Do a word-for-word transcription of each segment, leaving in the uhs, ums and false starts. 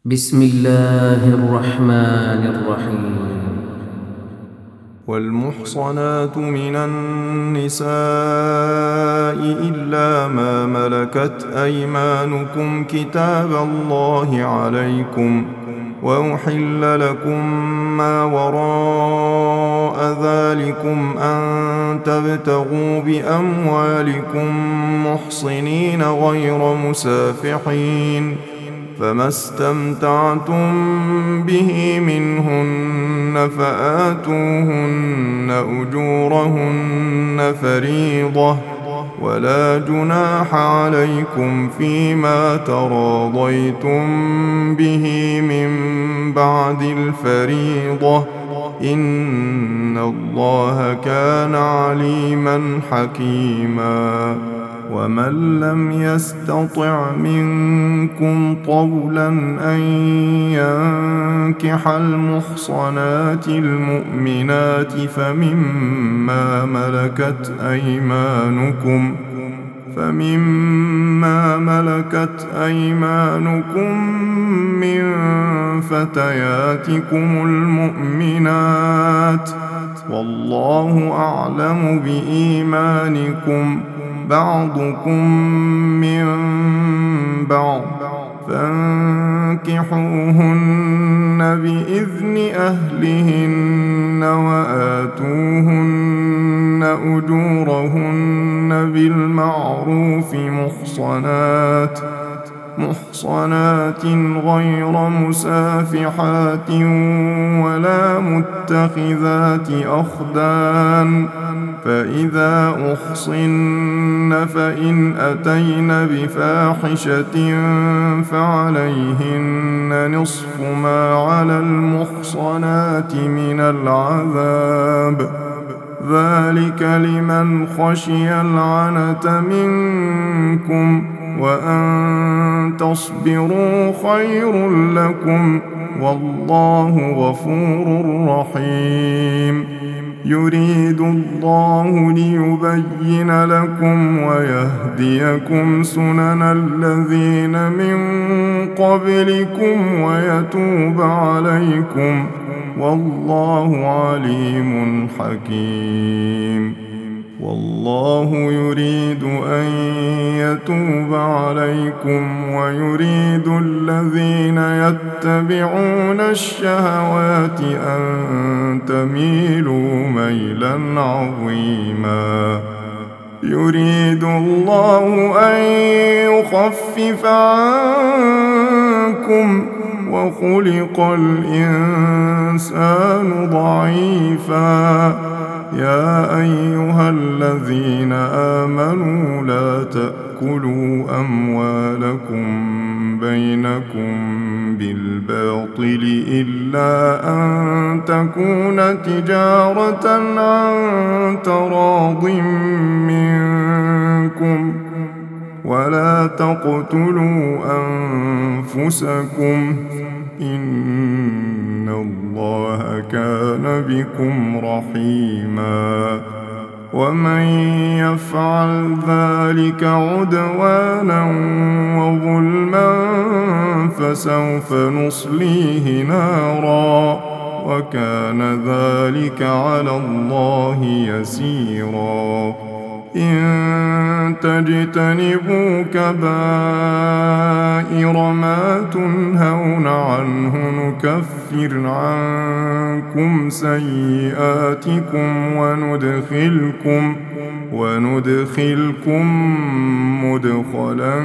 بسم الله الرحمن الرحيم. والمحصنات من النساء إلا ما ملكت أيمانكم كتاب الله عليكم، وأحل لكم ما وراء ذلكم أن تبتغوا بأموالكم محصنين غير مسافحين، فما استمتعتم به منهن فآتوهن أجورهن فريضة، ولا جناح عليكم فيما تراضيتم به من بعد الفريضة، إن الله كان عليما حكيما. ومن لم يستطع منكم طولا أن ينكح المحصنات المؤمنات فمما ملكت أيمانكم فمما ملكت أيمانكم من فتياتكم المؤمنات، والله أعلم بإيمانكم، بعضكم من بعض، فانكحوهن بإذن أهلهن وآتوهن أجورهن بالمعروف محصنات محصنات غير مسافحات ولا متخذات أخدان، فإذا أحصن فإن أتين بفاحشة فعليهن نصف ما على المحصنات من العذاب، ذلك لمن خشي العنة منكم، وأن تصبروا خير لكم، والله غفور رحيم. يريد الله ليبين لكم ويهديكم سنن الذين من قبلكم ويتوب عليكم، والله عليم حكيم. والله يريد أن يتوب عليكم ويريد الذين يتبعون الشهوات أن تميلوا ميلا عظيما. يريد الله أن يخفف عنكم، وخلق الإنسان ضعيفا. يا أيها الذين آمنوا لا تأكلوا أموالكم بينكم بالباطل إلا أن تكون تجارة عن تراض منكم، ولا تقتلوا أنفسكم، إن الله كان بكم رحيما. ومن يفعل ذلك عدوانا وظلما فسوف نصليه نارا، وكان ذلك على الله يسيرا. إن تجتنبوا كبائر ما تنهون عنه نكفر عنكم سيئاتكم وندخلكم وندخلكم مدخلا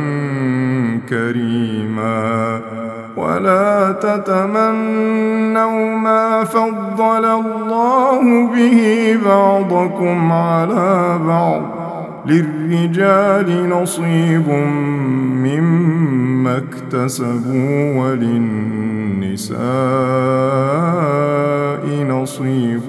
كريما. ولا تتمنوا ما فضل الله به بعضكم على بعض، للرجال نصيب مما اكتسبوا وللنساء نصيب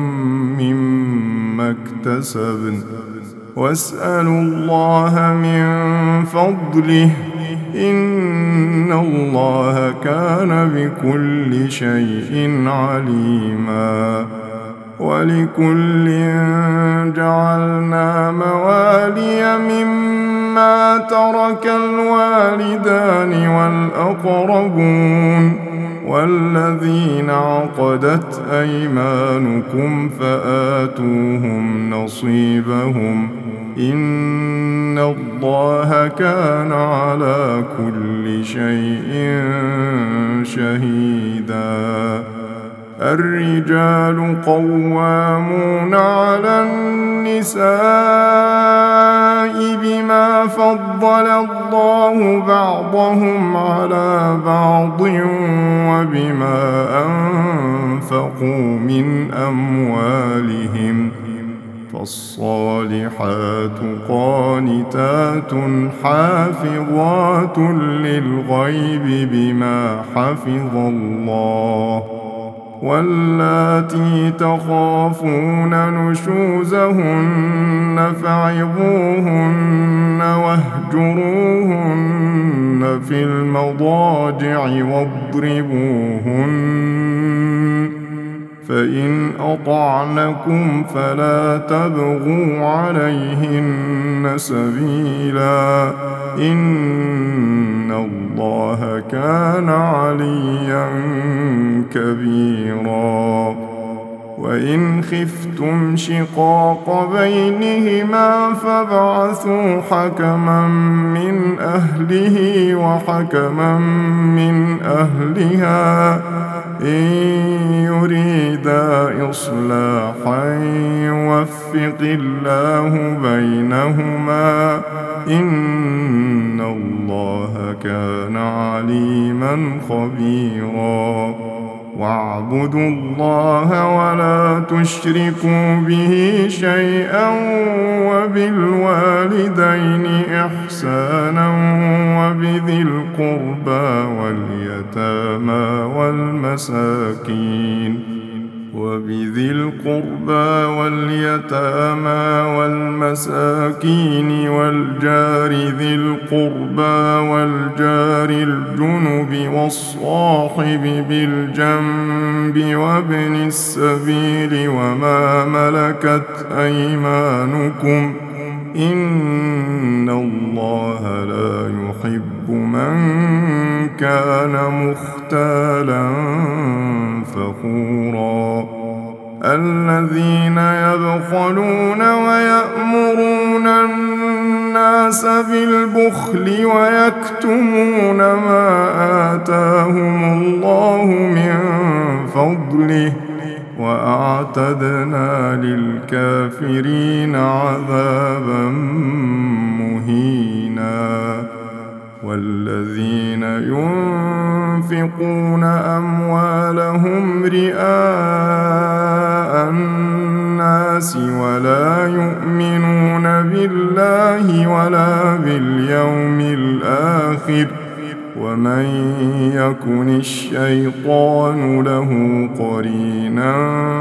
مما اكتسبن، واسألوا الله من فضله، إن الله كان بكل شيء عليما. ولكل جعلنا موالي مما مما ترك الوالدان والأقربون والذين عقدت أيمانكم فآتوهم نصيبهم إن الله كان على كل شيء شهيدا. الرجال قوامون على النساء بما فضل الله بعضهم على بعض وبما أنفقوا من أموالهم فالصالحات قانتات حافظات للغيب بما حفظ الله واللاتي تخافون نشوزهن فعظوهن واهجروهن في المضاجع واضربوهن فإن أطعنكم فلا تبغوا عليهن سبيلا إن الله كان عليا كبيرا. وإن خفتم شقاق بينهما فابعثوا حكما من أهله وحكما من أهلها إن يريدا إصلاحا يوفق الله بينهما إن الله كان عليما خبيرا. واعبدوا الله ولا تشركوا به شيئا وبالوالدين إحسانا وبذي القربى واليتامى والمساكين وبذي القربى واليتامى والمساكين والجار ذي القربى والجار الجنب والصاحب بالجنب وابن السبيل وما ملكت أيمانكم إن الله لا يحب من كان مختالا فخورا. الذين يبخلون ويأمرون الناس بالبخل ويكتمون ما آتاهم الله من فضله وأعتدنا للكافرين عذابا مهينا. والذين ينفقون أموالهم رئاء الناس ولا يؤمنون بالله ولا باليوم الآخر ومن يكن الشيطان له قرينا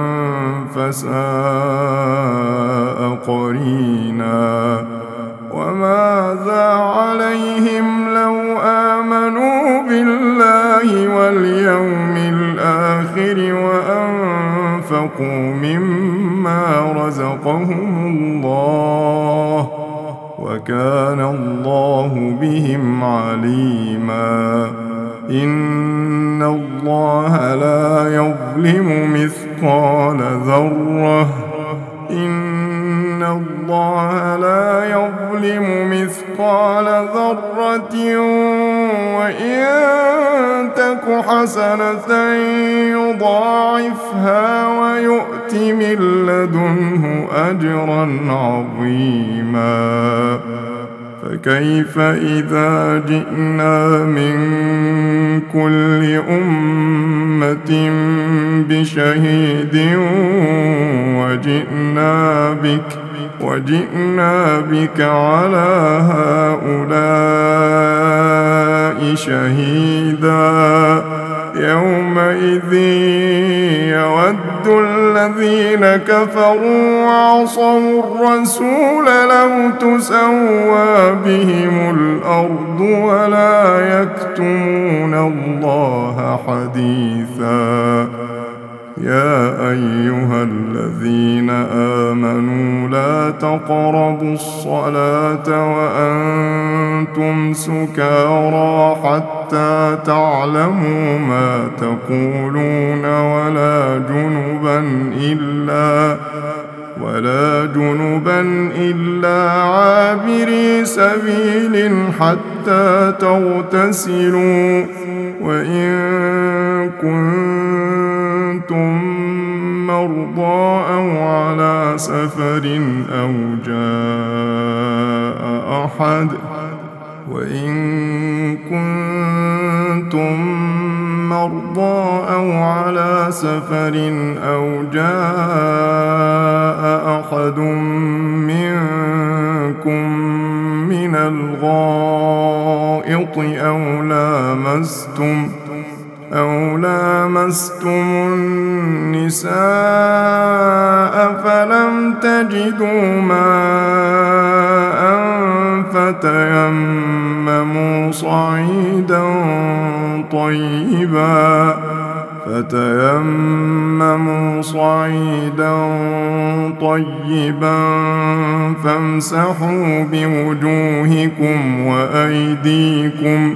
فساء قرينا. وماذا عليهم لو آمنوا بالله واليوم الآخر وأنفقوا مما رزقهم الله وكان الله بهم عليما. إن الله لا يظلم مثقال ذرة إن الله لا يظلم مثقال ذرة وإن تك حسنة يضاعفها ويؤت من لدنه أجرا عظيما. فكيف إذا جئنا من كل أمة بشهيد وجئنا بك وجئنا بك على هؤلاء شهيدا. يومئذ يود الذين كفروا وعصوا الرسول لو تسوى بهم الأرض ولا يكتمون الله حديثا. يا أيها الذين آمنوا لا تقربوا الصلاة وأنتم سكارى حتى تعلموا ما تقولون ولا جنبا إلا ولا جنبا إلا عابري سبيل حتى تغتسلوا وإن كنتم مرضى أو على سفر أو جاء أحد وإن كنتم مرضى أو على سفر أو جاء أحد منكم من الغائط أو لامستم أو لامستم النساء فلم تجدوا ماء فتيمموا صعيدا طيبا فتيمموا صعيدا طيبا فامسحوا بوجوهكم وأيديكم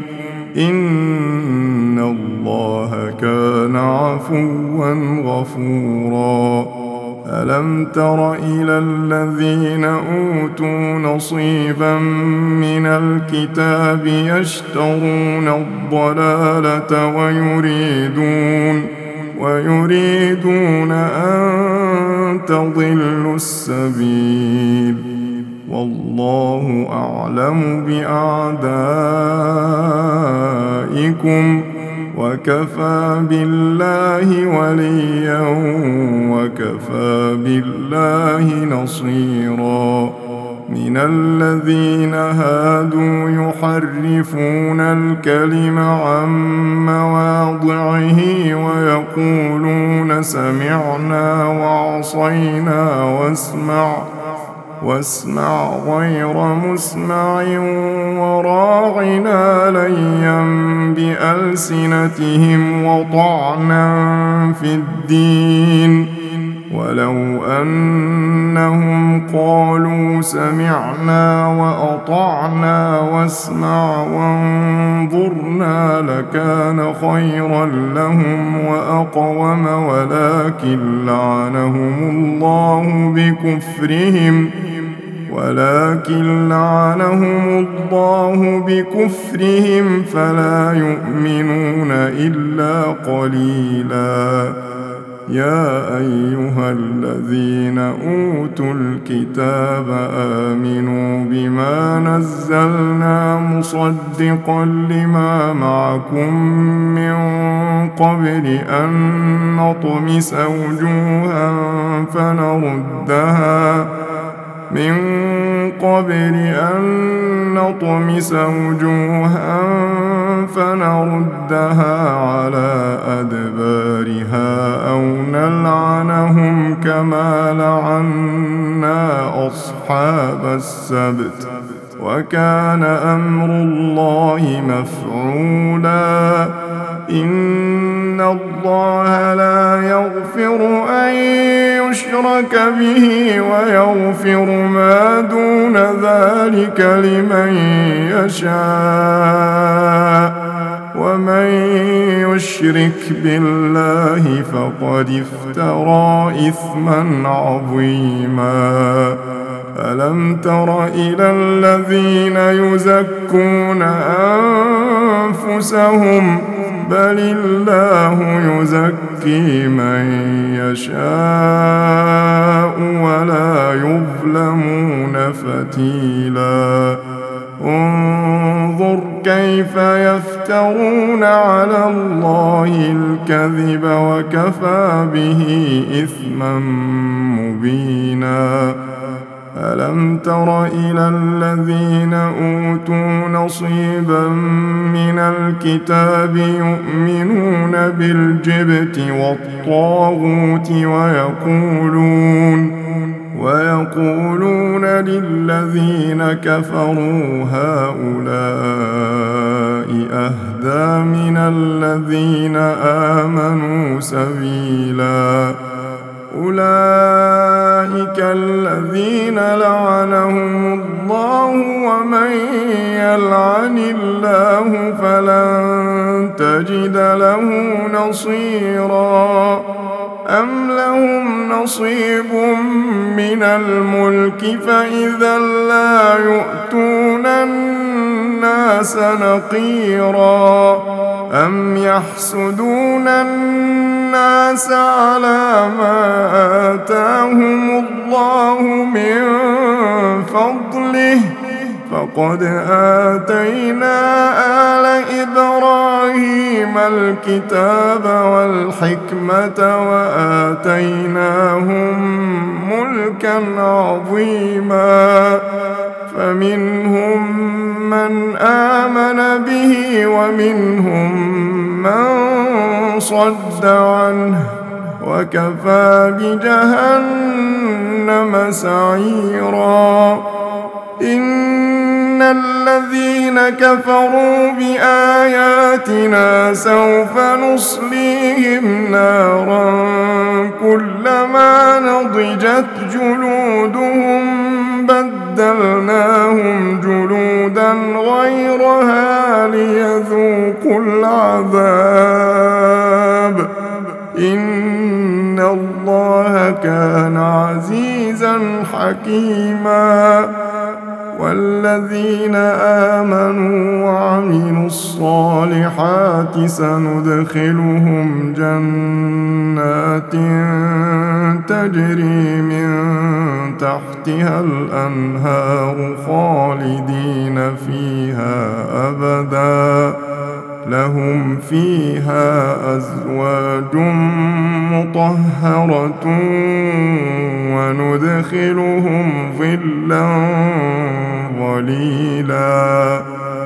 إن الله كان عفوا غفورا ألم تر إلى الذين أوتوا نصيبا من الكتاب يشترون الضلالة ويريدون ويريدون أن تضلوا السبيل والله أعلم بأعدائكم وكفى بالله وليا وكفى بالله نصيرا من الذين هادوا يحرفون الكلم عن مواضعه ويقولون سمعنا وعصينا واسمع واسمع غير مسمع وراعنا ليا بألسنتهم وطعنا في الدين ولو أنهم قالوا سمعنا وأطعنا واسمع وانظرنا لكان خيرا لهم وأقوم ولكن لعنهم الله بكفرهم ولكن لعنهم الله بكفرهم فلا يؤمنون إلا قليلا يا أيها الذين أوتوا الكتاب آمنوا بما نزلنا مصدقا لما معكم من قبل أن نطمس وجوها فنردها من قبل أن نطمس وجوها فنردها على أدبارها أو نلعنهم كما لعنا أصحاب السبت وكان أمر الله مفعولا إن الله لا يغفر أن يشرك به ويغفر ما دون ذلك لمن يشاء ومن يشرك بالله فقد افترى إثما عظيما ألم تر إلى الذين يزكون أنفسهم بل الله يزكي من يشاء ولا يظلمون فتيلا انظر كيف يفترون على الله الكذب وكفى به إثما مبينا ألم تر إلى الذين أوتوا نصيبا من الكتاب يؤمنون بالجبت والطاغوت ويقولون ويقولون للذين كفروا هؤلاء أهدى من الذين آمنوا سبيلا أولئك الذين لعنهم الله ومن يلعن الله فلن تجد له نصيرا أم لهم نصيب من الملك فإذا لا يؤتون الناس نقيرا أم يحسدون الناس على ما آتاهم الله من فضله فقد آتينا آل إبراهيم الكتاب والحكمة وآتيناهم ملكا عظيما فمنهم من آمن به ومنهم من صد عنه وكفى بجهنم سعيرا إن الذين كفروا بآياتنا سوف نصليهم نارا كلما نضجت جلودهم بدلناهم جلودا غيرها ليذوقوا العذاب إن الله كان عزيزا حكيما والذين آمنوا وعملوا الصالحات سندخلهم جنات تجري من تحتها الأنهار خالدين فيها أبدا لهم فيها أزواج مطهرة وندخلهم ظلا ظليلا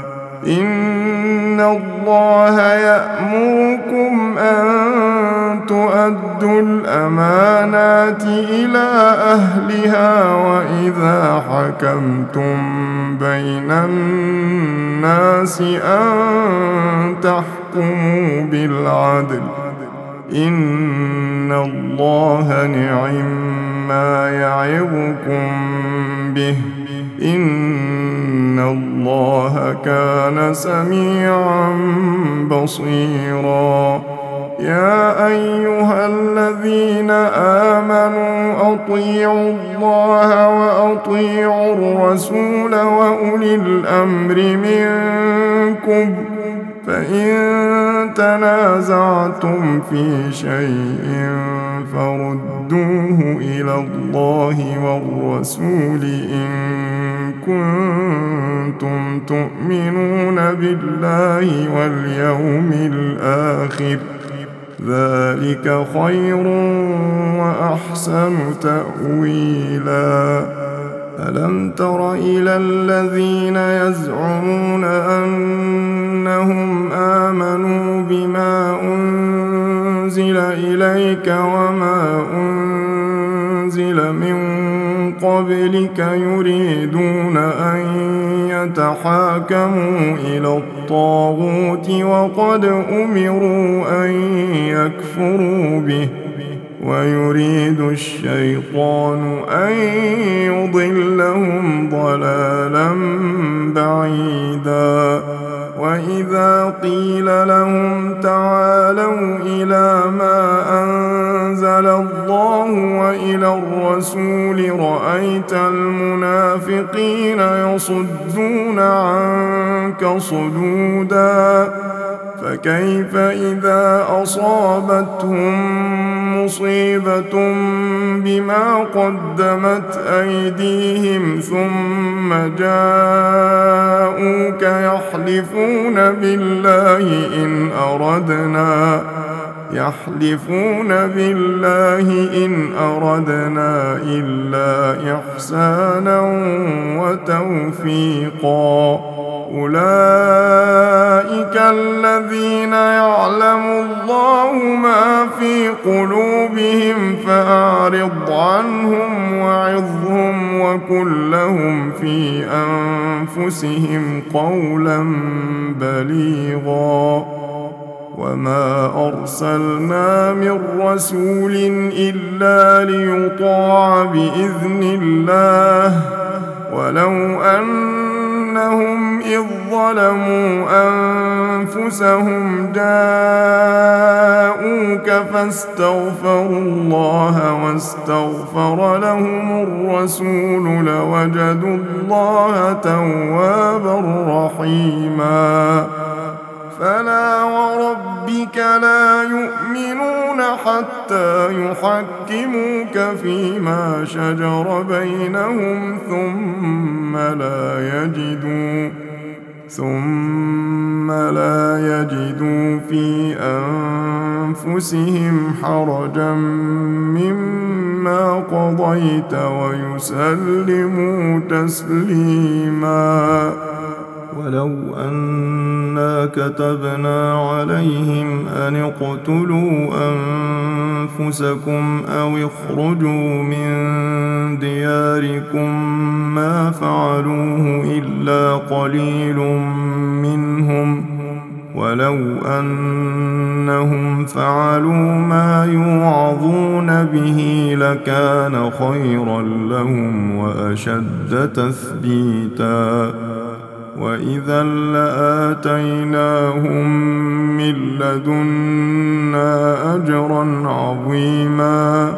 إن الله يأمركم أن تؤدوا الأمانات إلى أهلها وإذا حكمتم بين الناس أن تحكموا بالعدل إن الله نعما يعظكم به إن الله كان سميعا بصيرا يا أيها الذين آمنوا أطيعوا الله وأطيعوا الرسول وأولي الأمر منكم فإن تنازعتم في شيء فردوه إلى الله والرسول إن كنتم تؤمنون بالله واليوم الآخر ذلك خير وأحسن تأويلا ألم تر إلى الذين يزعمون أنهم آمنوا بما أنزل إليك وما أنزل من قبلك يريدون أن يتحاكموا إلى الطاغوت وقد أمروا أن يكفروا به ويريد الشيطان أن يضلهم ضلالا بعيدا وإذا قيل لهم تعالوا إلى ما أنزل الله وإلى الرسول رأيت المنافقين يصدون عنك صدودا فكيف إذا أصابتهم مصيبة بما قدمت أيديهم ثم جاءوك يحلفون بالله إن أردنا يحلفون بالله إن أردنا إلا إحسانا وتوفيقا أولئك الذين يعلم الله ما في قلوبهم فأعرض عنهم وعظهم وقل لهم في أنفسهم قولا بليغا وما أرسلنا من رسول إلا ليطاع بإذن الله ولو أنهم إذ ظلموا أنفسهم جاءوك فاستغفروا الله واستغفر لهم الرسول لوجدوا الله توابا رحيما فلا وربك لا يؤمنون حتى يحكموك فيما شجر بينهم ثم لا يجدوا ثم لا يجدوا في أنفسهم حرجا مما قضيت ويسلموا تسليما ولو أنا كتبنا عليهم أن اقتلوا أنفسكم أو اخرجوا من دياركم ما فعلوه إلا قليل منهم ولو أنهم فعلوا ما يوعظون به لكان خيرا لهم وأشد تثبيتا وإذا لآتيناهم من لدنا أجرا عظيما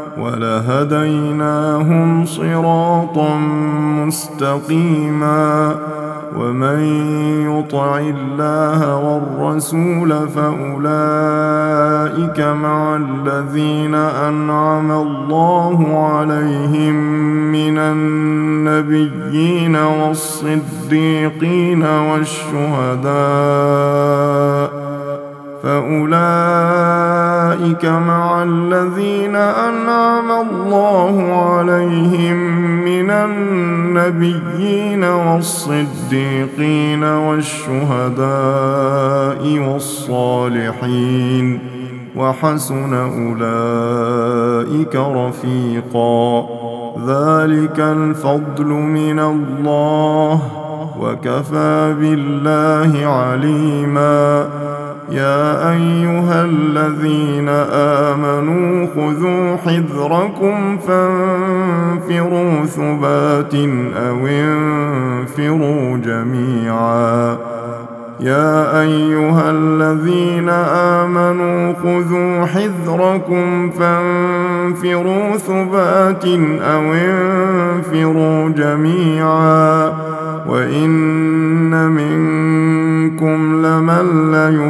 ولهديناهم صراطا مستقيما ومن يطع الله والرسول فأولئك مع الذين أنعم الله عليهم من النبيين والصديقين والشهداء فأولئك مع الذين أنعم الله عليهم من النبيين والصديقين والشهداء والصالحين وحسن أولئك رفيقا ذلك الفضل من الله وكفى بالله عليما يا أيها الذين آمنوا خذوا حذركم فانفروا ثبات أو انفروا جميعا يا أيها الذين آمنوا خذوا حذركم فانفروا ثبات أو انفروا جميعا وإن منكم لمن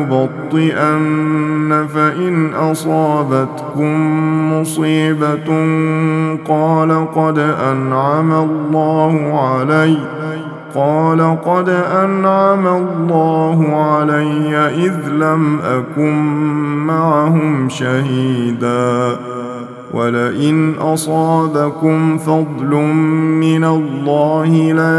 ليبطئن فإن أصابتكم مصيبة قال قد أنعم الله علي قال قد أنعم الله علي إذ لم أكن معهم شهيدا ولئن أصابكم فضل من الله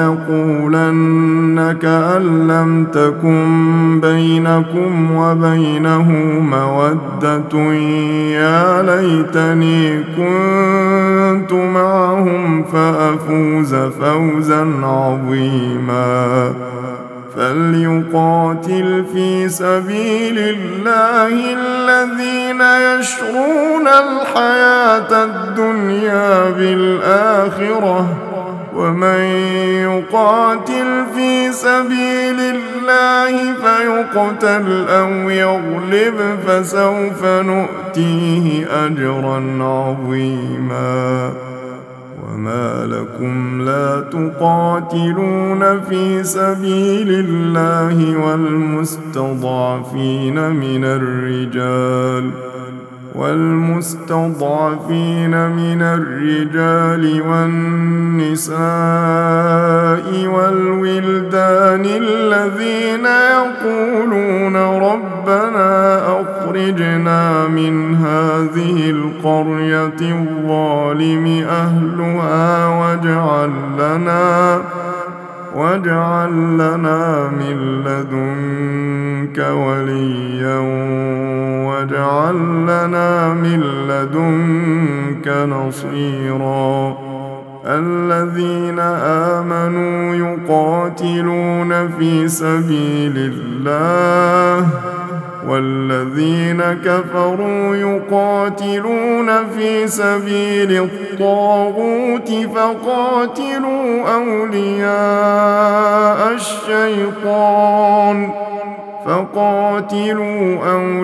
ليقولن كأن لم تكن بينكم وبينه مودة يا ليتني كنت معهم فأفوز فوزا عظيما فليقاتل في سبيل الله الذين يشرون الحياة الدنيا بالآخرة ومن يقاتل في سبيل الله فيقتل أو يغلب فسوف نؤتيه أجرا عظيما وما لكم لا تقاتلون في سبيل الله والمستضعفين من الرجال والمستضعفين من الرجال والنساء والولدان الذين يقولون ربنا أخرجنا من هذه القرية الظالم أهلها واجعل لنا واجعل لنا من لدنك وليا واجعل لنا من لدنك نصيرا الذين آمنوا يقاتلون في سبيل الله والذين كفروا يقاتلون في سبيل الطاغوت فقاتلوا أولياء الشيطان فقاتلوا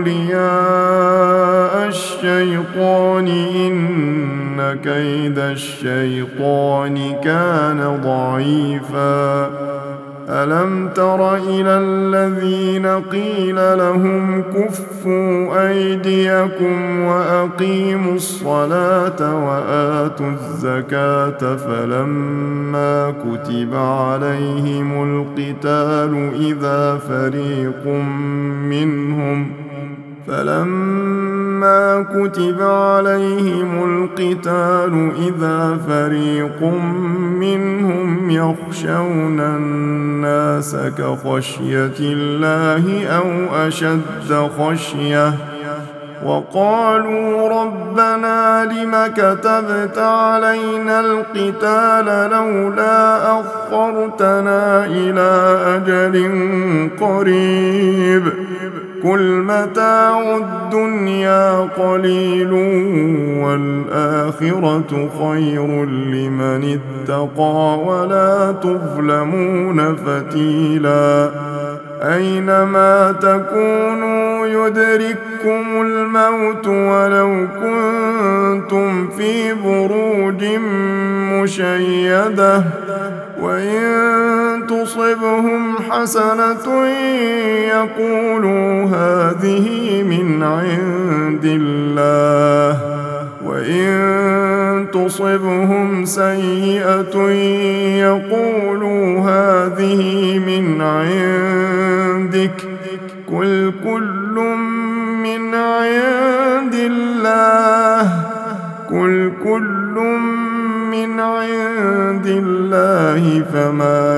أولياء الشيطان إن كيد الشيطان كان ضعيفا ألم تر إلى الذين قيل لهم كفوا أيديكم وأقيموا الصلاة وآتوا الزكاة فلما كتب عليهم القتال إذا فريق منهم فلما كتب عليهم القتال إذا فريق منهم يخشون الناس كخشية الله أو أشد خشية وقالوا ربنا لم كتبت علينا القتال لولا أخرتنا إلى أجل قريب قل متاع الدنيا قليل والآخرة خير لمن اتقى ولا تظلمون فتيلا أينما تكونوا يدرككم الموت ولو كنتم في بروج مشيدة وإن تصبهم حسنة يقولوا هذه من عند الله وإن تصبهم سيئة يقولوا هذه من عندك قل كل من عند الله قل كل من عند الله فما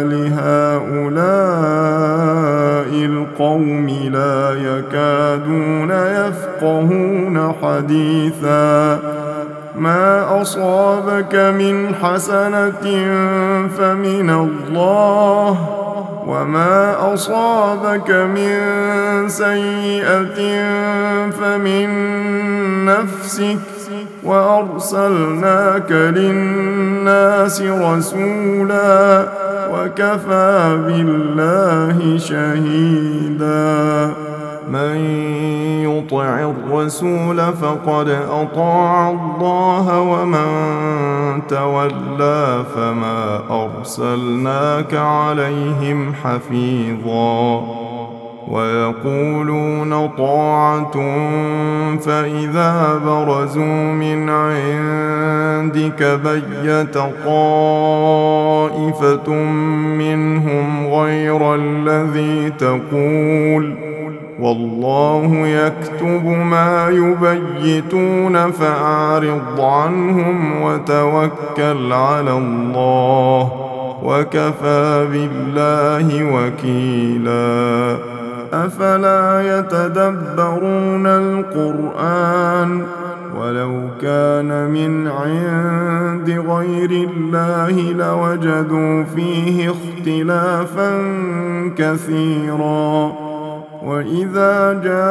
لهؤلاء القوم لا يكادون يفقهون حديثا ما أصابك من حسنة فمن الله وما أصابك من سيئة فمن نفسك وأرسلناك للناس رسولا وكفى بالله شهيدا من يطع الرسول فقد أطاع الله ومن تولى فما أرسلناك عليهم حفيظا ويقولون طاعة فإذا برزوا من عندك بيت طائفة منهم غير الذي تقول والله يكتب ما يبيتون فأعرض عنهم وتوكل على الله وكفى بالله وكيلا أفلا يتدبرون القرآن ولو كان من عند غير الله لوجدوا فيه اختلافا كثيرا وإذا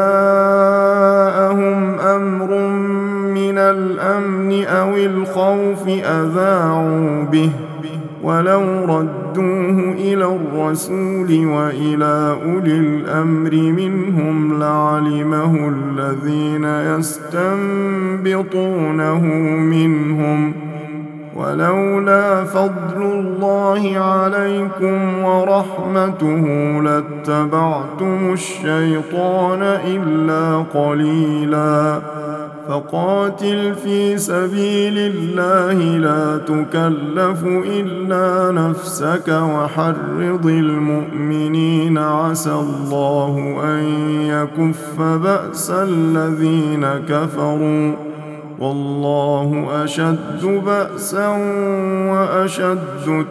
جاءهم أمر من الأمن أو الخوف أذاعوا به ولو ردوه إلى الرسول وإلى أولي الأمر منهم لعلمه الذين يستنبطونه منهم ولولا فضل الله عليكم ورحمته لاتبعتم الشيطان إلا قليلا فقاتل في سبيل الله لا تكلف إلا نفسك وحرض المؤمنين عسى الله أن يكف بأس الذين كفروا والله أشد بأسا وأشد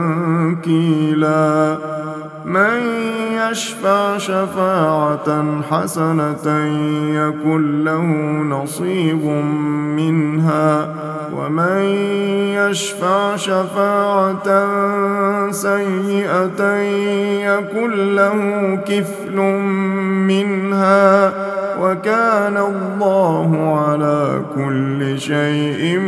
تنكيلا من يشفع شفاعة حسنة يكن له نصيب منها ومن يشفع شفاعة سيئة يكن له كفل منها وكان الله على كل شيء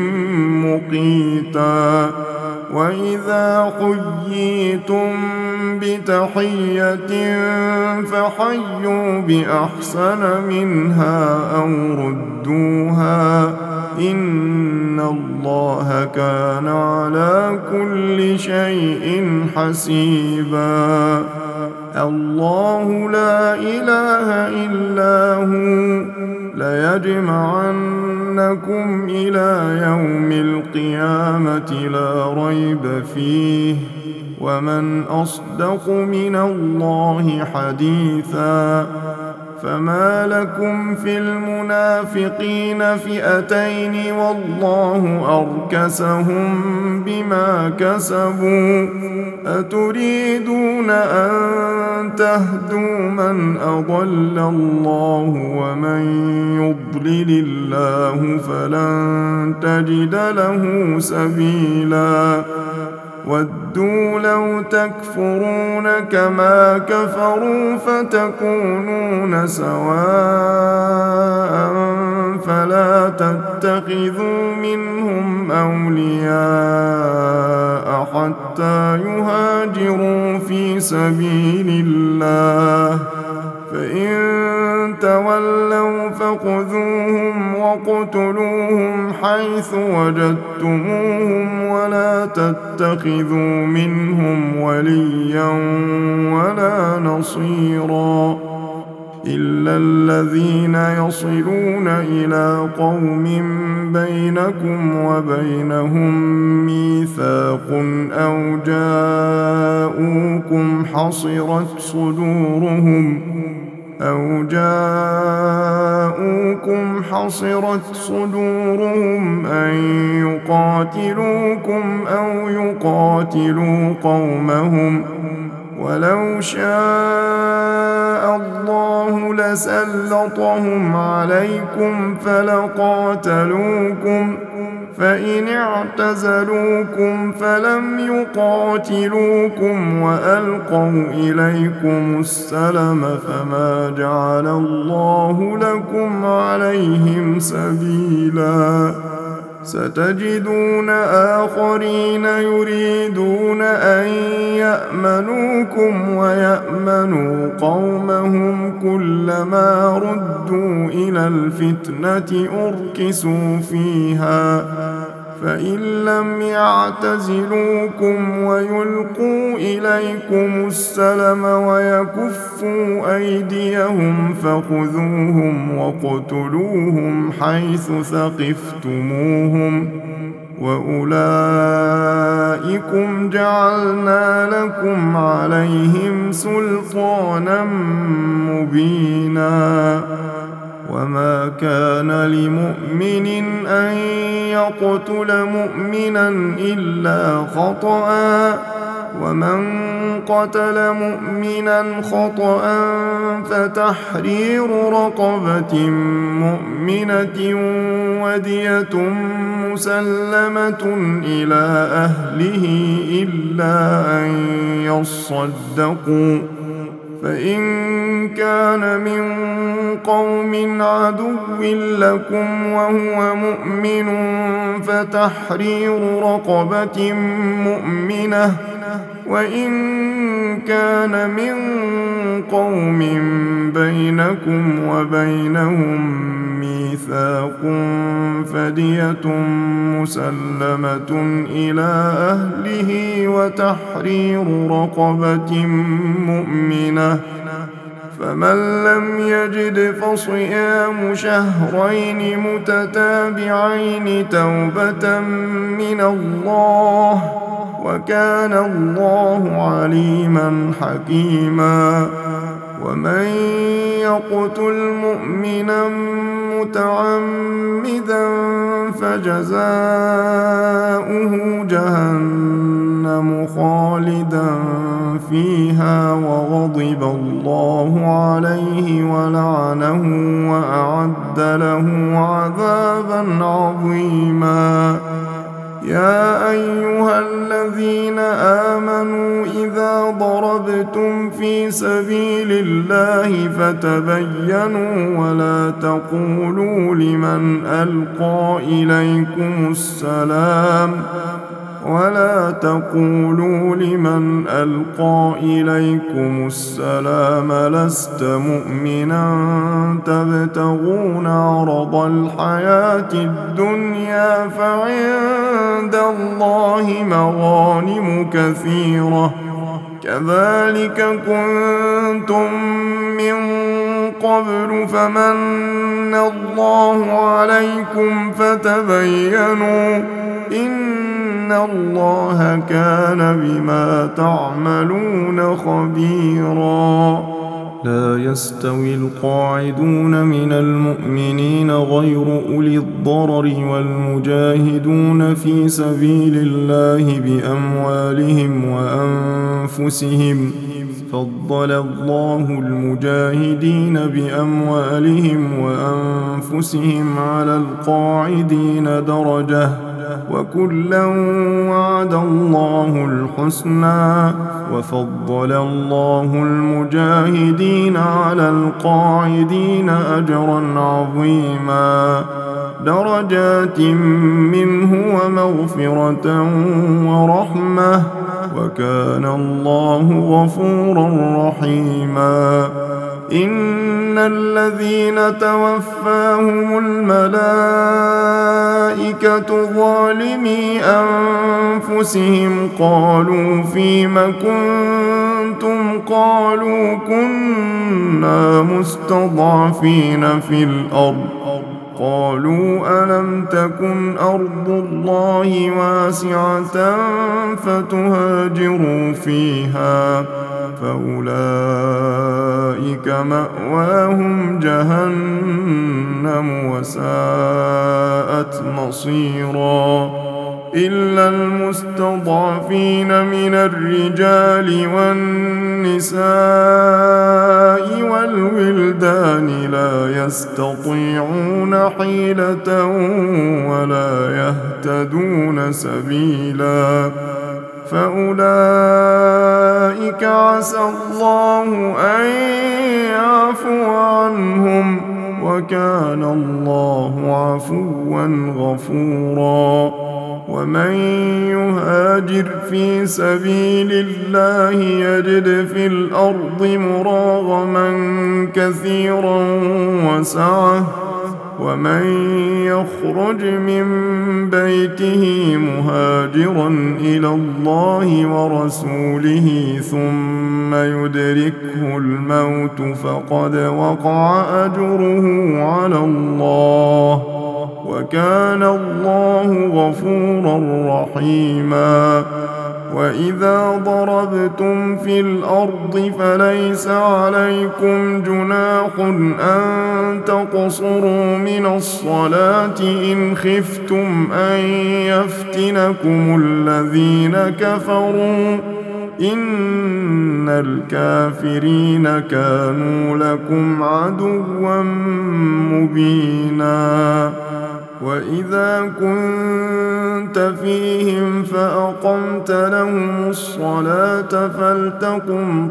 مقيتا وإذا حييتم بتحية فحيوا بأحسن منها أو ردوها إن الله كان على كل شيء حسيبا الله لا إله إلا هو ليجمعنكم إلى يوم القيامة لا ريب فيه ومن أصدق من الله حديثا فما لكم في المنافقين فئتين والله أركسهم بما كسبوا أتريدون أن تهدوا من أضل الله ومن يضلل الله فلن تجد له سبيلا ودوا لو تكفرون كما كفروا فتكونون سواء فلا تتخذوا منهم أولياء حتى يهاجروا في سبيل الله فإن تولوا فخذوهم وَاقْتُلُوهُمْ حيث وجدتموهم ولا تتخذوا منهم وليا ولا نصيرا إلا الذين يصلون إلى قوم بينكم وبينهم ميثاق أو جاءوكم حصرت صدورهم أو جاءوكم حصرت صدورهم أن يقاتلوكم أو يقاتلوا قومهم ولو شاء الله لسلطهم عليكم فلقاتلوكم فإن اعتزلوكم فلم يقاتلوكم وألقوا إليكم السلم فما جعل الله لكم عليهم سبيلا ستجدون آخرين يريدون أن يأمنوكم ويأمنوا قومهم كلما ردوا إلى الفتنة أركسوا فيها فإن لم يعتزلوكم ويلقوا إليكم السلم ويكفوا أيديهم فخذوهم واقتلوهم حيث ثقفتموهم وأولئكم جعلنا لكم عليهم سلطانا مبينا وما كان لمؤمن أن يقتل مؤمنا إلا خطأ ومن قتل مؤمنا خطأ فتحرير رقبة مؤمنة ودية مسلمة إلى أهله إلا أن يصدقوا فإن كان من قوم عدو لكم وهو مؤمن فتحرير رقبة مؤمنة وإن كان من قوم بينكم وبينهم ميثاق فدية مسلمة إلى أهله وتحرير رقبة مؤمنة فمن لم يجد فصيام شهرين متتابعين توبة من الله وكان الله عليما حكيما ومن يقتل مؤمنا متعمدا فجزاؤه جهنم خالدا فيها وغضب الله عليه ولعنه وأعد له عذابا عظيما. يا أيها الذين آمنوا إذا ضربتم في سبيل الله فتبينوا ولا تقولوا لمن ألقى إليكم السلام ولا تقولوا لمن ألقى إليكم السلام لست مؤمنا تبتغون عرض الحياة الدنيا فعند الله مغانم كثيرة كذلك كنتم من قبل فمن الله عليكم فتبينوا إن الله كان بما تعملون خبيرا. لا يستوي القاعدون من المؤمنين غير أولي الضرر والمجاهدون في سبيل الله بأموالهم وأنفسهم فضل الله المجاهدين بأموالهم وأنفسهم على القاعدين درجة وكلا وعد الله الحسنى وفضل الله المجاهدين على القاعدين أجرا عظيما درجات منه ومغفرة ورحمة وكان الله غفورا رحيما. إن الذين توفاهم الملائكة ظالمي أنفسهم قالوا فيم كنتم قالوا كنا مستضعفين في الأرض قالوا ألم تكن أرض الله واسعة فتهاجروا فيها فأولئك مأواهم جهنم وساءت مصيرا. إلا المستضعفين من الرجال والنساء والولدان لا يستطيعون حيلة ولا يهتدون سبيلا فأولئك عسى الله أن يعفو عنهم وكان الله عفوا غفورا. ومن يهاجر في سبيل الله يجد في الأرض مراغما كثيرا وسعة ومن يخرج من بيته مهاجرا إلى الله ورسوله ثم يدركه الموت فقد وقع أجره على الله وكان الله غفورا رحيما. وإذا ضربتم في الأرض فليس عليكم جناح أن تقصروا من الصلاة إن خفتم أن يفتنكم الذين كفروا إن الكافرين كانوا لكم عدوا مبينا. وإذا كنت فيهم فأقمت لهم الصلاة فلتقم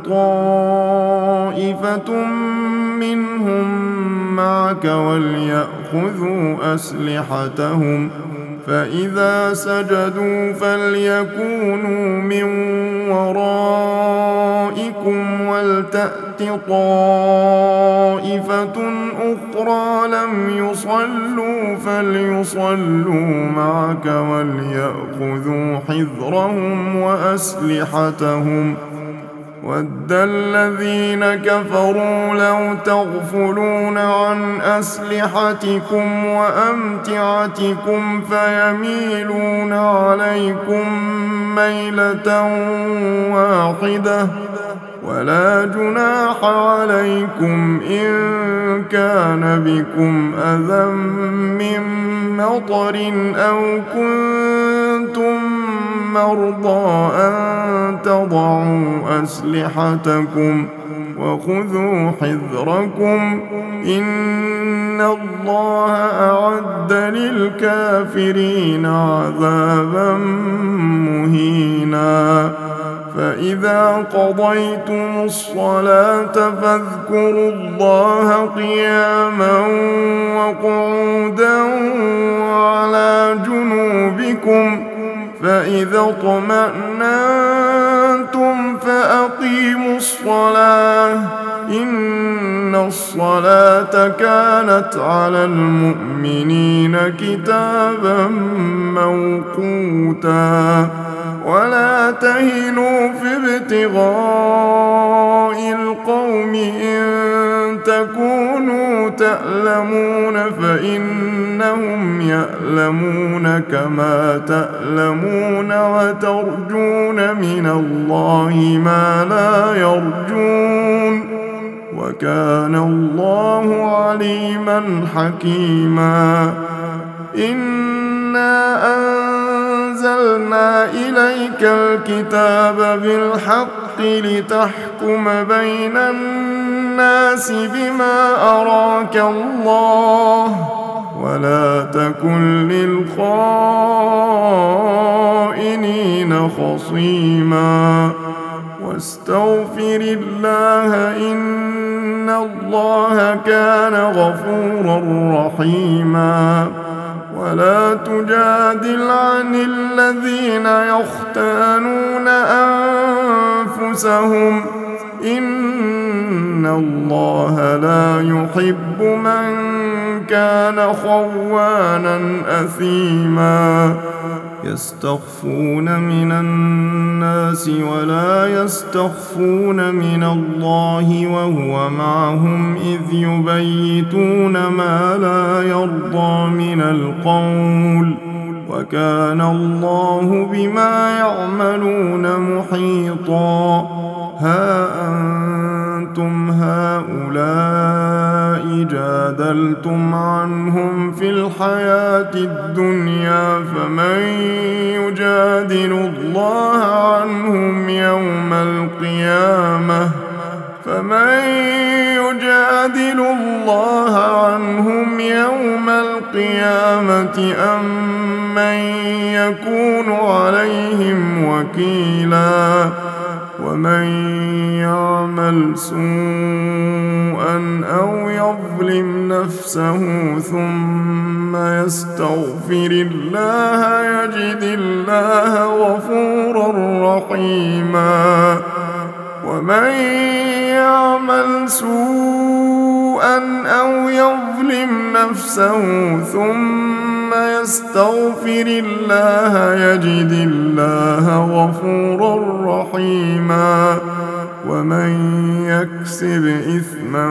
طائفة منهم معك وليأخذوا أسلحتهم فإذا سجدوا فليكونوا من ورائكم ولتأت طائفة أخرى لم يصلوا فليصلوا معك وليأخذوا حذرهم وأسلحتهم ود الذين كفروا لو تغفلون عن أسلحتكم وأمتعتكم فيميلون عليكم ميلة واحدة ولا جناح عليكم إن كان بكم أذى من مطر أو كنتم مرضى أن تضعوا أسلحتكم وخذوا حذركم إن الله أعد للكافرين عذابا مهينا فإذا قضيتم الصلاة فاذكروا الله قياما وقعودا وعلى جنوبكم فإذا اطمأننتم فأقيموا الصلاة إن الصلاة كانت على المؤمنين كتابا موقوتا ولا تهنوا في ابتغاء القوم إن تكونوا تألمون فإنهم يألمون كما تألمون وترجون من الله ما لا يرجون وكان الله عليما حكيما إنا أنزلنا إليك الكتاب بالحق لتحكم بين الناس بما أراك الله ولا تكن للخائنين خصيما واستغفر الله إن الله كان غفورا رحيما ولا تجادل عن الذين يختانون أنفسهم إن الله لا يحب من كان خوانا أثيما يستخفون من الناس ولا يستخفون من الله وهو معهم إذ يبيتون ما لا يرضى من القول وكان الله بما يعملون محيطا ها أنتم هؤلاء جادلتم عنهم في الحياة الدنيا فمن يجادل الله عنهم يوم القيامة فمن يجادل الله عنهم يوم القيامة أم من يكون عليهم وكيلا ومن يعمل سوءا أو يظلم نفسه ثم يستغفر الله يجد الله غفورا رحيما ومن يعمل سوءا أو يظلم نفسه ثم يستغفر الله يجد الله غفورا رحيما ومن يكسب إثما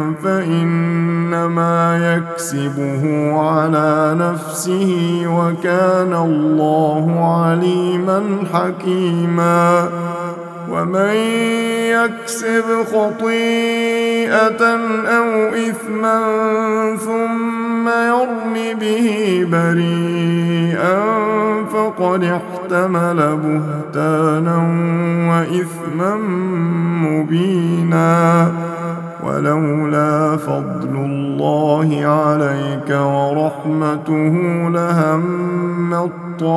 فإنما يكسبه على نفسه وكان الله عليما حكيما ومن يكسب خطيئة أو إثما ثم يرم به بريئا فقد احتمل بهتانا وإثما مبينا ولولا فضل الله عليك ورحمته لهمت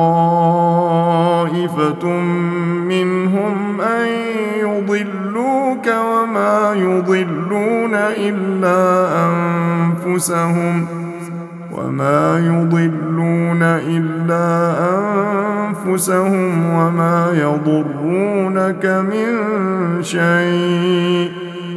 طائفة منهم أن يضلوك وما يضلون إلا أنفسهم وما يضلون إلا أنفسهم وما يضرونك من شيء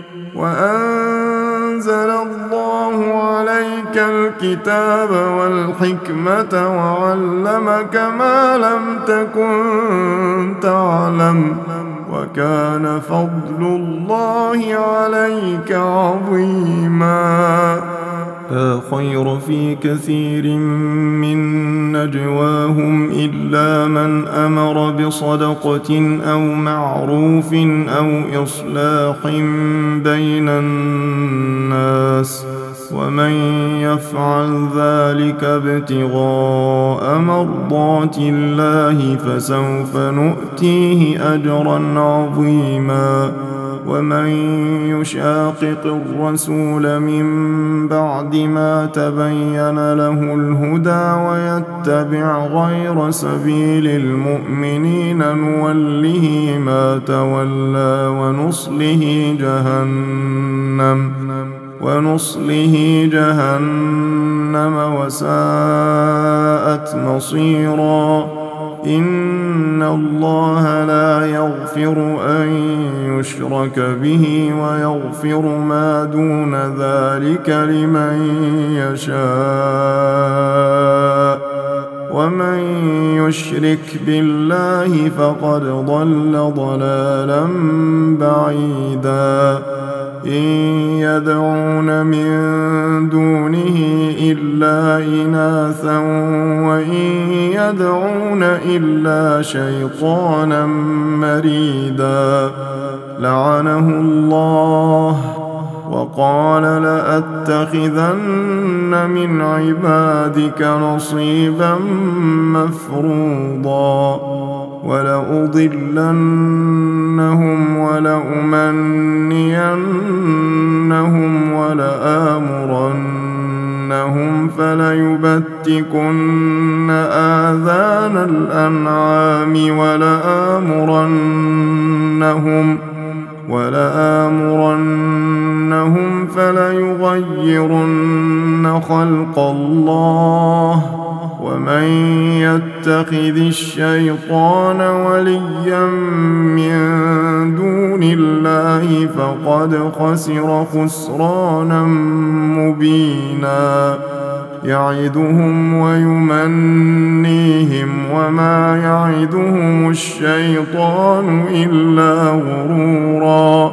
وأنزل الله عليك الكتاب والحكمة وعلمك ما لم تكن تعلم وكان فضل الله عليك عظيما لا خير في كثير من نجواهم إلا من أمر بصدقة أو معروف أو إصلاح بين الناس ومن يفعل ذلك ابتغاء مرضات الله فسوف نؤتيه أجرا عظيما ومن يشاقق الرسول من بعد ما تبين له الهدى ويتبع غير سبيل المؤمنين نوله ما تولى ونصله جهنم ونصله جهنم وساءت مصيرا إن الله لا يغفر أن يشرك به ويغفر ما دون ذلك لمن يشاء ومن يشرك بالله فقد ضل ضلالا بعيدا إن يدعون من دونه إلا إناثا وإن يدعون إلا شيطانا مريدا لعنه الله وقال لأتخذن من عبادك نصيبا مفروضا ولأضلنهم ولأمنينهم ولآمرنهم فليبتكن آذان الأنعام ولآمرنهم ولآمرنهم فليغيرن خلق الله ومن يتخذ الشيطان وليا من دون الله فقد خسر خسرانا مبينا يعدهم ويمنيهم وما يعدهم الشيطان إلا غرورا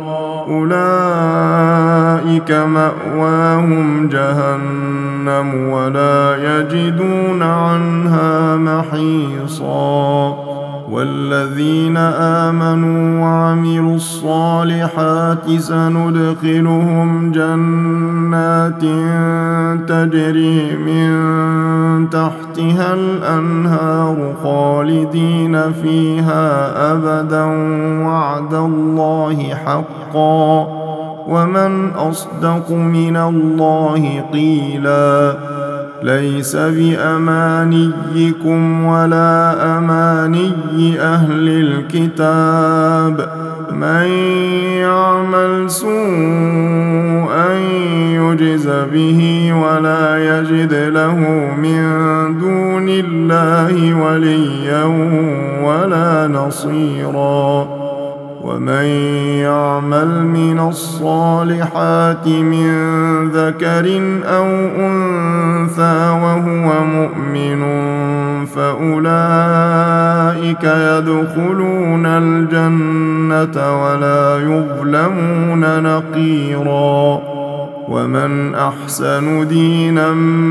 أولئك مأواهم جهنم ولا يجدون عنها محيصا والذين آمنوا وعملوا الصالحات سندخلهم جنات تجري من تحتها الأنهار خالدين فيها أبدا وعد الله حقا ومن أصدق من الله قيلا ليس بأمانيكم ولا أماني أهل الكتاب من يعمل سوءا يجز به ولا يجد له من دون الله وليا ولا نصيرا ومن يعمل من الصالحات من ذكر أو أنثى وهو مؤمن فأولئك يدخلون الجنة ولا يظلمون نقيرا ومن أحسن دينا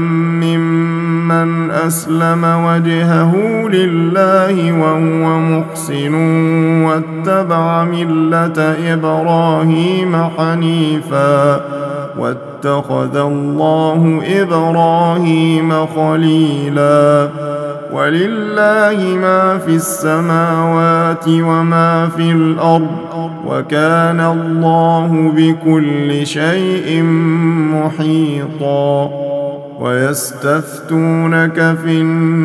ممن أسلم وجهه لله وهو محسن واتبع ملة إبراهيم حنيفا واتخذ الله إبراهيم خليلا ولله ما في السماوات وما في الأرض وكان الله بكل شيء محيطا ويستفتونك في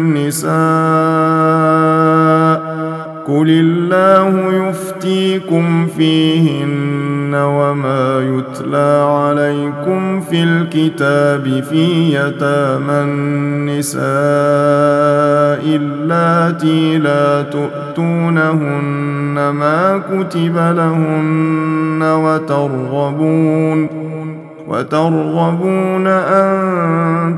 النساء قل الله يفتيكم فيهن وما يتلى عليكم في الكتاب في يتامى النساء اللاتي لا تؤتونهن ما كتب لهن وترغبون وترغبون أن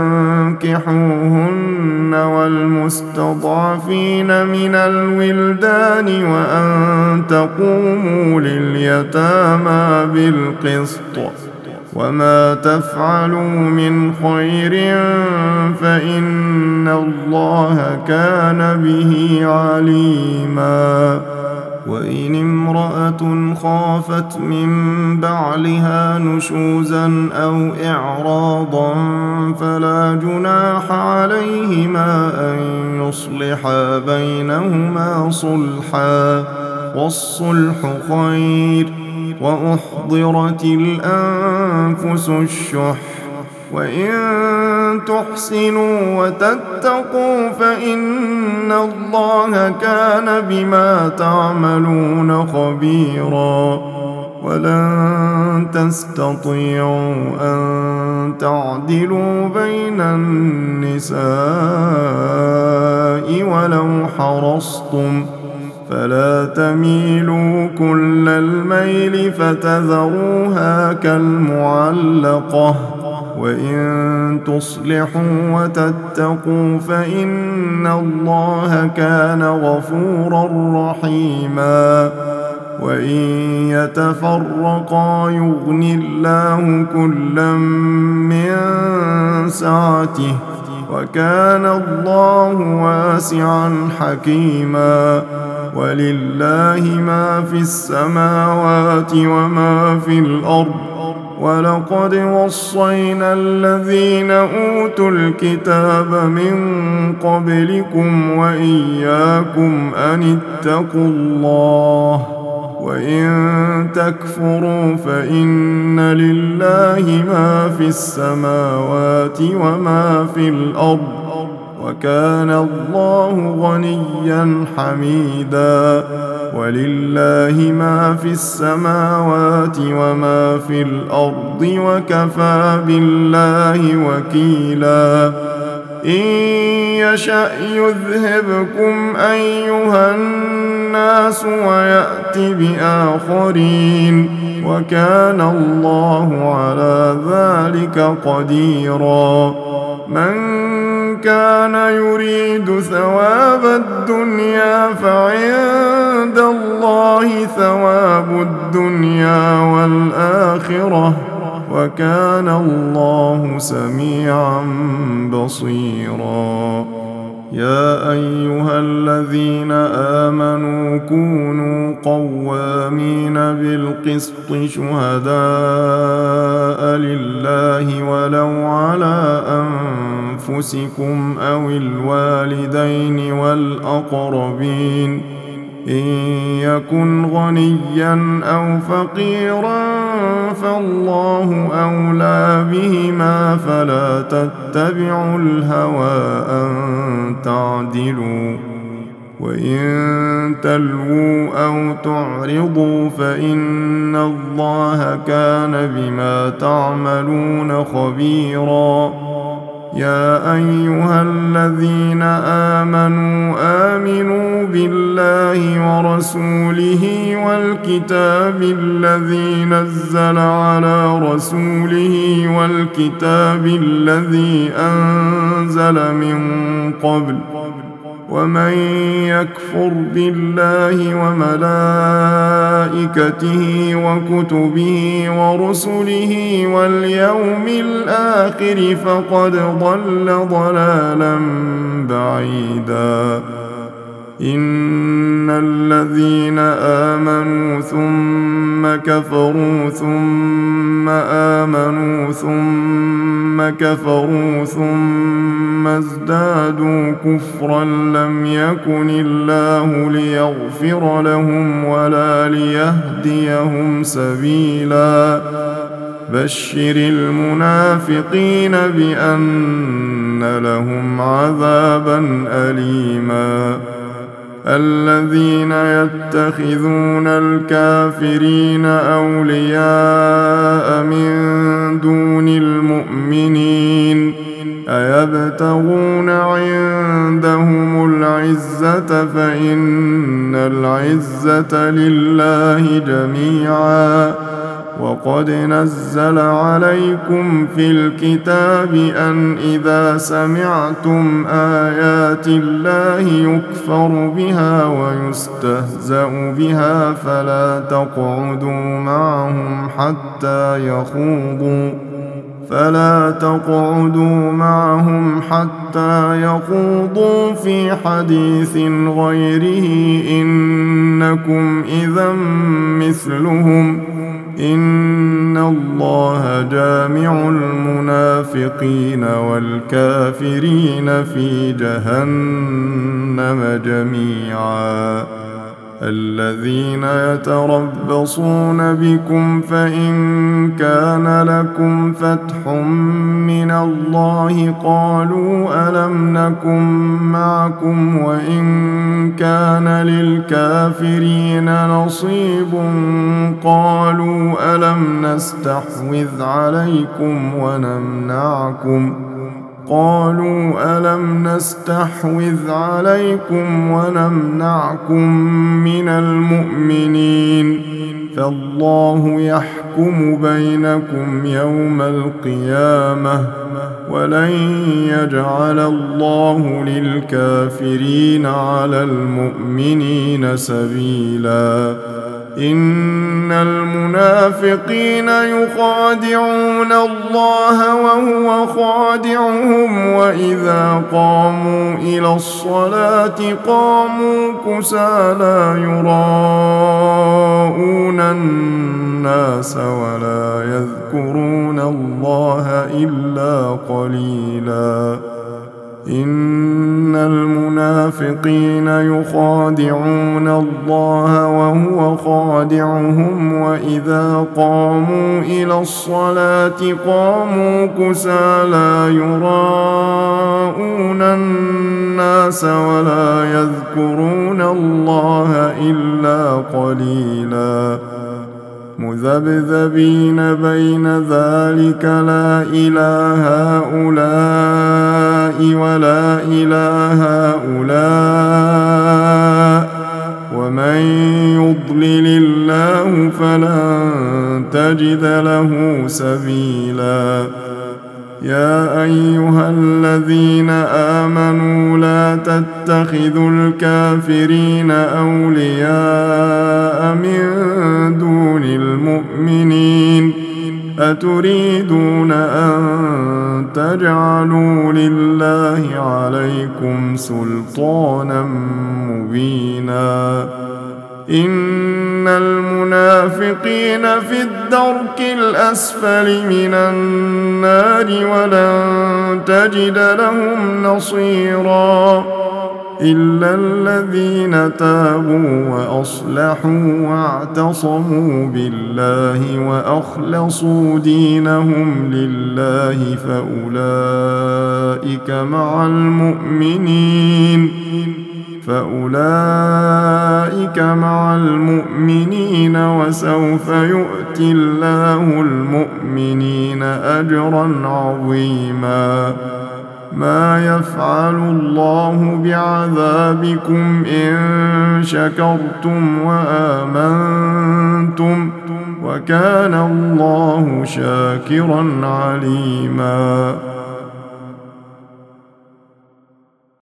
تنكحوهن والمستضعفين من الولدان وأن تقوموا لليتامى بالقسط وما تفعلوا من خير فإن الله كان به عليما. وإن امرأة خافت من بعلها نشوزا أو إعراضا فلا جناح عليهما أن يصلحا بينهما صلحا، والصلح خير. وأحضرت الأنفس الشح، وإن تحسنوا وتتقوا فإن الله كان بما تعملون خبيرا. ولن تستطيعوا أن تعدلوا بين النساء ولو حرصتم، فلا تميلوا كل الميل فتذروها كالمعلقة. وإن تصلحوا وتتقوا فإن الله كان غفورا رحيما. وإن يتفرقا يغن الله كلا من سعته، وكان الله واسعا حكيما. ولله ما في السماوات وما في الأرض، ولقد وصينا الذين أوتوا الكتاب من قبلكم وإياكم أن اتقوا الله. وإن تكفروا فإن لله ما في السماوات وما في الأرض، وكان الله غنيا حميدا. ولله ما في السماوات وما في الأرض، وكفى بالله وكيلا. إن يشأ يذهبكم أيها الناس ويأت بآخرين، وكان الله على ذلك قديرا. من كان يريد ثواب الدنيا فعند الله ثواب الدنيا والآخرة، وكان الله سميعا بصيرا. يا أيها الذين آمنوا كونوا قوامين بالقسط شهداء لله ولو على أنفسكم أو الوالدين والأقربين، إن يكن غنيا أو فقيرا فالله أولى بهما، فلا تتبعوا الهوى أن تعدلوا. وإن تلووا أو تعرضوا فإن الله كان بما تعملون خبيرا. يا أيها الذين آمنوا آمنوا بالله ورسوله والكتاب الذي نزل على رسوله والكتاب الذي أنزل من قبل، ومن يكفر بالله وملائكته وكتبه ورسله واليوم الآخر فقد ضل ضلالا بعيدا. إن الذين آمنوا ثم كفروا ثم آمنوا ثم كفروا ثم ازدادوا كفرا لم يكن الله ليغفر لهم ولا ليهديهم سبيلا. بشر المنافقين بأن لهم عذابا أليما. الذين يتخذون الكافرين أولياء من دون المؤمنين أيبتغون عندهم العزة فإن العزة لله جميعا وقد نزل عليكم في الكتاب أن إذا سمعتم آيات الله يكفر بها ويستهزأ بها فلا تقعدوا معهم حتى يخوضوا فلا تقعدوا معهم حتى يخوضوا في حديث غيره إنكم إذا مثلهم إن الله جامع المنافقين والكافرين في جهنم جميعا الذين يتربصون بكم فإن كان لكم فتح من الله قالوا ألم نكن معكم وإن كان للكافرين نصيب قالوا ألم نستحوذ عليكم ونمنعكم قالوا ألم نستحوذ عليكم ونمنعكم من المؤمنين فالله يحكم بينكم يوم القيامة ولن يجعل الله للكافرين على المؤمنين سبيلا إن المنافقين يخادعون الله وهو خادعهم وإذا قاموا إلى الصلاة قاموا كسالى يراءون الناس ولا يذكرون الله إلا قليلا إن المنافقين يخادعون الله وهو خادعهم وإذا قاموا إلى الصلاة قاموا كسالى يراءون الناس ولا يذكرون الله إلا قليلا مذبذبين بين ذلك لا إله هؤلاء ولا إله هؤلاء ومن يضلل الله فلن تجد له سبيلا يا أيها الذين آمنوا لا تتخذوا الكافرين أولياء من دون المؤمنين أتريدون أن تجعلوا لله عليكم سلطانا مبينا إن المنافقين في الدرك الأسفل من النار ولن تجد لهم نصيرا إلا الذين تابوا وأصلحوا واعتصموا بالله وأخلصوا دينهم لله فأولئك مع المؤمنين فأولئك مع المؤمنين وسوف يؤتي الله المؤمنين أجرا عظيما ما يفعل الله بعذابكم إن شكرتم وآمنتم وكان الله شاكرا عليما